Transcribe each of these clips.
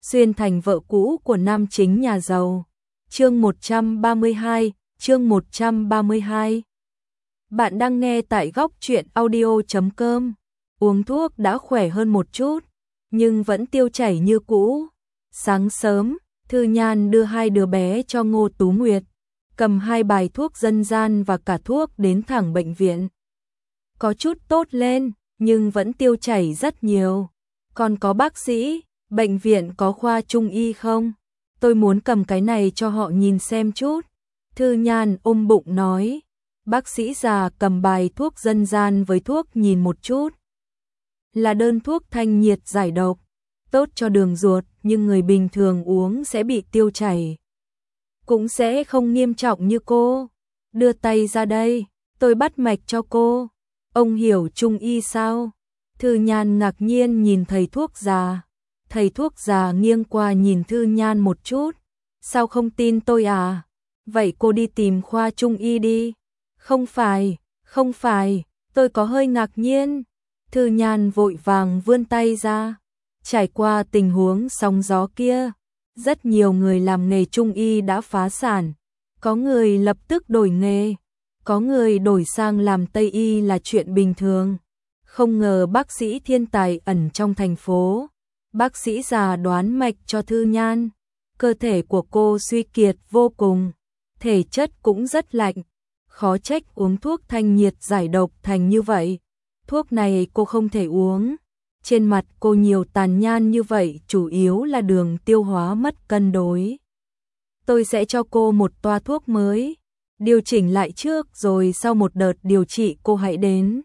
xuyên thành vợ cũ của nam chính nhà giàu. Chương 132, chương 132. Bạn đang nghe tại góc truyện audio.com. Uống thuốc đã khỏe hơn một chút, nhưng vẫn tiêu chảy như cũ. Sáng sớm, Thư Nhan đưa hai đứa bé cho Ngô Tú Nguyệt, cầm hai bài thuốc dân gian và cả thuốc đến thẳng bệnh viện. Có chút tốt lên, nhưng vẫn tiêu chảy rất nhiều. Còn có bác sĩ, bệnh viện có khoa trung y không? Tôi muốn cầm cái này cho họ nhìn xem chút. Thư Nhan ôm bụng nói. Bác sĩ già cầm bài thuốc dân gian với thuốc nhìn một chút. Là đơn thuốc thanh nhiệt giải độc, tốt cho đường ruột, nhưng người bình thường uống sẽ bị tiêu chảy. Cũng sẽ không nghiêm trọng như cô. Đưa tay ra đây, tôi bắt mạch cho cô. Ông hiểu trung y sao? Thư Nhan ngạc nhiên nhìn thầy thuốc già. Thầy thuốc già nghiêng qua nhìn Thư Nhan một chút. Sao không tin tôi à? Vậy cô đi tìm khoa trung y đi. Không phải, tôi có hơi ngạc nhiên. Thư Nhan vội vàng vươn tay ra. Trải qua tình huống sóng gió kia, rất nhiều người làm nghề trung y đã phá sản. Có người lập tức đổi nghề, có người đổi sang làm Tây y là chuyện bình thường. Không ngờ bác sĩ thiên tài ẩn trong thành phố. Bác sĩ già đoán mạch cho Thư Nhan. Cơ thể của cô suy kiệt vô cùng, thể chất cũng rất lạnh. Khó trách uống thuốc thanh nhiệt giải độc thành như vậy. Thuốc này cô không thể uống. Trên mặt cô nhiều tàn nhang như vậy chủ yếu là đường tiêu hóa mất cân đối. Tôi sẽ cho cô một toa thuốc mới. Điều chỉnh lại trước rồi sau một đợt điều trị cô hãy đến.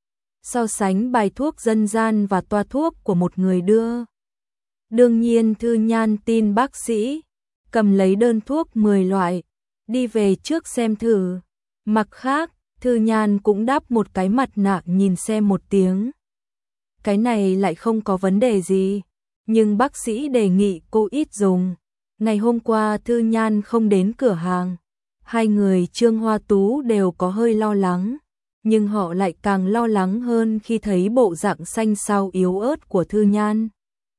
So sánh bài thuốc dân gian và toa thuốc của một người đưa. Đương nhiên Thư Nhan tin bác sĩ. Cầm lấy đơn thuốc 10 loại. Đi về trước xem thử. Mặt khác, Thư Nhan cũng đắp một cái mặt nạ nhìn xem một tiếng. Cái này lại không có vấn đề gì, nhưng bác sĩ đề nghị cô ít dùng. Ngày hôm qua Thư Nhan không đến cửa hàng. Hai người Trương Hoa Tú đều có hơi lo lắng, nhưng họ lại càng lo lắng hơn khi thấy bộ dạng xanh xao yếu ớt của Thư Nhan.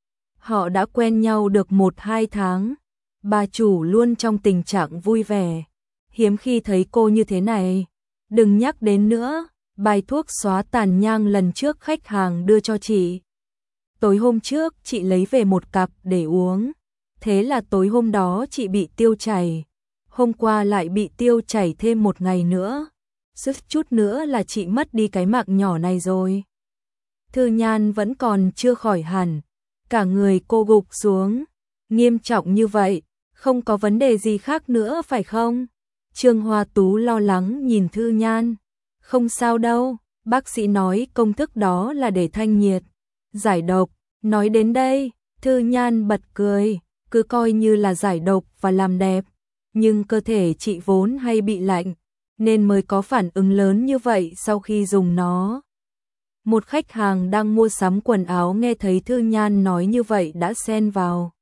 Họ đã quen nhau được 1-2 tháng, bà chủ luôn trong tình trạng vui vẻ, hiếm khi thấy cô như thế này. Đừng nhắc đến nữa, bài thuốc xóa tàn nhang lần trước khách hàng đưa cho chị. Tối hôm trước chị lấy về một cặp để uống, thế là tối hôm đó chị bị tiêu chảy. Hôm qua lại bị tiêu chảy thêm một ngày nữa, suýt chút nữa là chị mất đi cái mạng nhỏ này rồi. Thư Nhan vẫn còn chưa khỏi hẳn, cả người cô gục xuống. Nghiêm trọng như vậy, không có vấn đề gì khác nữa phải không? Trương Hoa Tú lo lắng nhìn Thư Nhan. Không sao đâu, bác sĩ nói công thức đó là để thanh nhiệt, giải độc. Nói đến đây, Thư Nhan bật cười, cứ coi như là giải độc và làm đẹp. Nhưng cơ thể chị vốn hay bị lạnh, nên mới có phản ứng lớn như vậy sau khi dùng nó. Một khách hàng đang mua sắm quần áo nghe thấy Thư Nhan nói như vậy đã xen vào.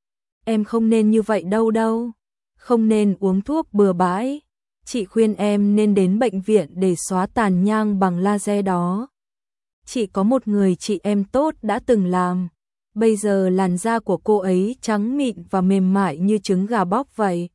Em không nên như vậy đâu, không nên uống thuốc bừa bãi. Chị khuyên em nên đến bệnh viện để xóa tàn nhang bằng laser đó. Chị có một người chị em tốt đã từng làm. Bây giờ làn da của cô ấy trắng mịn và mềm mại như trứng gà bóc vậy.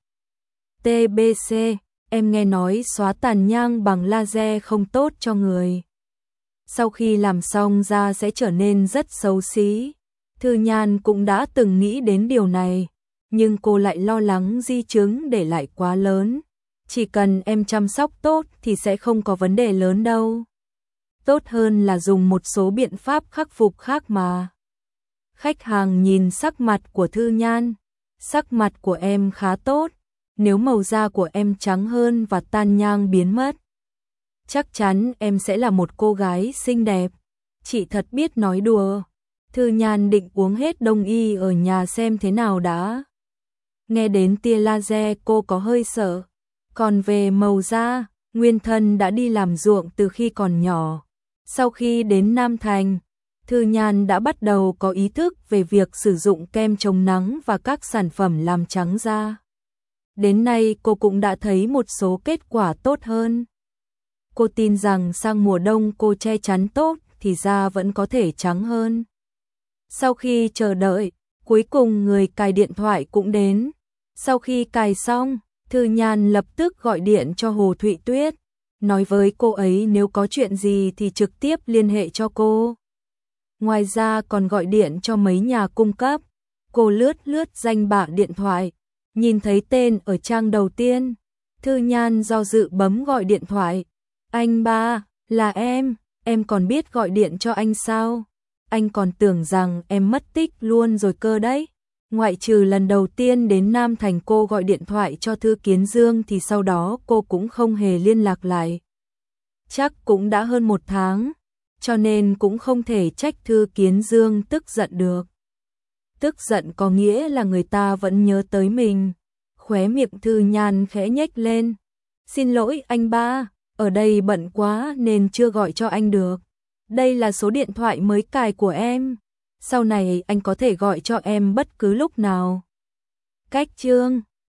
TBC, em nghe nói xóa tàn nhang bằng laser không tốt cho người. Sau khi làm xong da sẽ trở nên rất xấu xí. Thư Nhan cũng đã từng nghĩ đến điều này, nhưng cô lại lo lắng di chứng để lại quá lớn. Chỉ cần em chăm sóc tốt thì sẽ không có vấn đề lớn đâu. Tốt hơn là dùng một số biện pháp khắc phục khác mà. Khách hàng nhìn sắc mặt của Thư Nhan. Sắc mặt của em khá tốt. Nếu màu da của em trắng hơn và tan nhang biến mất, chắc chắn em sẽ là một cô gái xinh đẹp. Chị thật biết nói đùa. Thư Nhan định uống hết đông y ở nhà xem thế nào đã. Nghe đến tia laser cô có hơi sợ. Còn về màu da, nguyên thân đã đi làm ruộng từ khi còn nhỏ. Sau khi đến Nam Thành, Thư Nhan đã bắt đầu có ý thức về việc sử dụng kem chống nắng và các sản phẩm làm trắng da. Đến nay cô cũng đã thấy một số kết quả tốt hơn. Cô tin rằng sang mùa đông cô che chắn tốt thì da vẫn có thể trắng hơn. Sau khi chờ đợi, Cuối cùng người cài điện thoại cũng đến. Sau khi cài xong, Thư Nhan lập tức gọi điện cho Hồ Thụy Tuyết, nói với cô ấy nếu có chuyện gì thì trực tiếp liên hệ cho cô. Ngoài ra còn gọi điện cho mấy nhà cung cấp. Cô lướt danh bạ điện thoại, nhìn thấy tên ở trang đầu tiên. Thư Nhan do dự bấm gọi điện thoại. Anh ba, là em còn biết gọi điện cho anh sao? Anh còn tưởng rằng em mất tích luôn rồi cơ đấy. Ngoại trừ lần đầu tiên đến Nam Thành cô gọi điện thoại cho Thư Kiến Dương thì sau đó cô cũng không hề liên lạc lại. Chắc cũng đã hơn 1 tháng, cho nên cũng không thể trách Thư Kiến Dương tức giận được. Tức giận có nghĩa là người ta vẫn nhớ tới mình. Khóe miệng Thư Nhan khẽ nhếch lên. Xin lỗi anh ba, ở đây bận quá nên chưa gọi cho anh được. Đây là số điện thoại mới cài của em. Sau này anh có thể gọi cho em bất cứ lúc nào. Cách chương